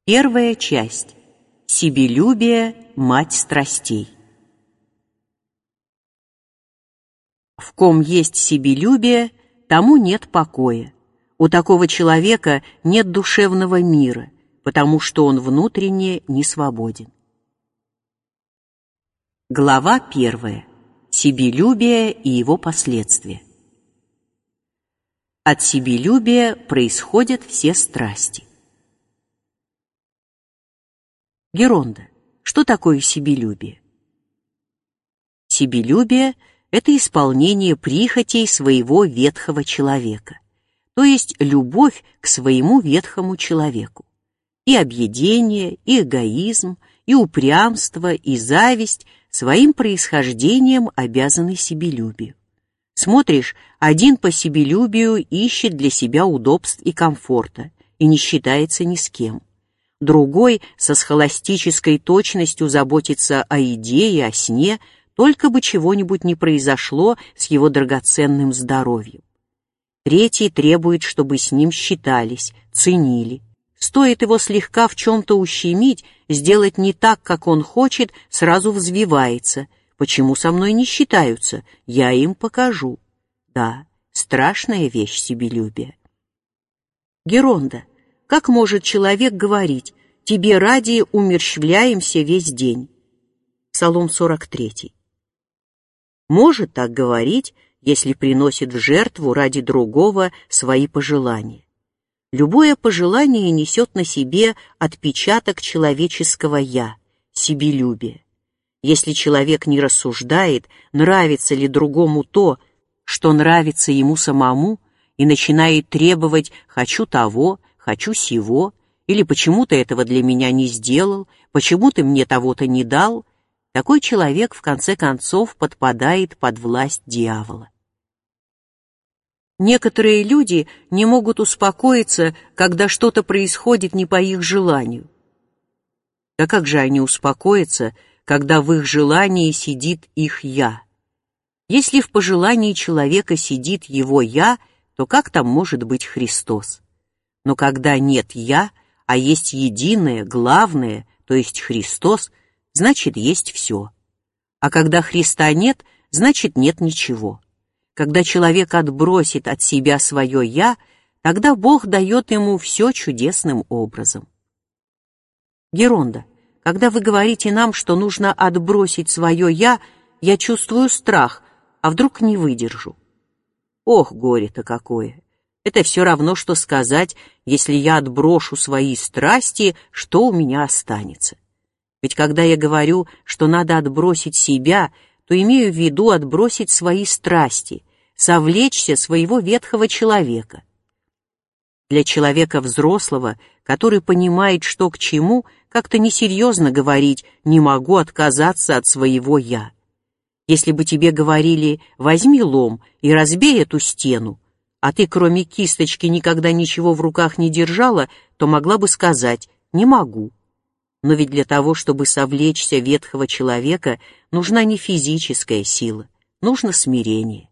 Первая часть. Себелюбие – мать страстей. В ком есть себелюбие, тому нет покоя. У такого человека нет душевного мира, потому что он внутренне не свободен. Глава 1. Себелюбие и его последствия. От себелюбия происходят все страсти. Геронда. Что такое себелюбие? Себелюбие – это исполнение прихотей своего ветхого человека, то есть любовь к своему ветхому человеку. И объедение, и эгоизм, и упрямство, и зависть своим происхождением обязаны себелюбию. Смотришь, один по себелюбию ищет для себя удобств и комфорта и не считается ни с кем. Другой со схоластической точностью заботится о еде и о сне, только бы чего-нибудь не произошло с его драгоценным здоровьем. Третий требует, чтобы с ним считались, ценили. Стоит его слегка в чем-то ущемить, сделать не так, как он хочет, сразу взвивается. Почему со мной не считаются? Я им покажу. Да, страшная вещь себелюбие. Геронда. Как может человек говорить: «Тебе ради умерщвляемся весь день»? Псалом 43. Может так говорить, если приносит в жертву ради другого свои пожелания. Любое пожелание несет на себе отпечаток человеческого «я», себелюбия. Если человек не рассуждает, нравится ли другому то, что нравится ему самому, и начинает требовать «хочу того», «хочу сего», или «почему ты этого для меня не сделал», «почему ты мне того-то не дал», такой человек в конце концов подпадает под власть дьявола. Некоторые люди не могут успокоиться, когда что-то происходит не по их желанию. Да как же они успокоятся, когда в их желании сидит их «я»? Если в пожелании человека сидит его «я», то как там может быть Христос? Но когда нет «я», а есть единое, главное, то есть Христос, значит, есть все. А когда Христа нет, значит, нет ничего. Когда человек отбросит от себя свое «я», тогда Бог дает ему все чудесным образом. Геронда, когда вы говорите нам, что нужно отбросить свое «я», я чувствую страх, а вдруг не выдержу. Ох, горе-то какое! Это все равно, что сказать: если я отброшу свои страсти, что у меня останется? Ведь когда я говорю, что надо отбросить себя, то имею в виду отбросить свои страсти, совлечься своего ветхого человека. Для человека взрослого, который понимает, что к чему, как-то несерьезно говорить «не могу отказаться от своего «я». Если бы тебе говорили «возьми лом и разбей эту стену», а ты кроме кисточки никогда ничего в руках не держала, то могла бы сказать «не могу». Но ведь для того, чтобы совлечься ветхого человека, нужна не физическая сила, нужно смирение.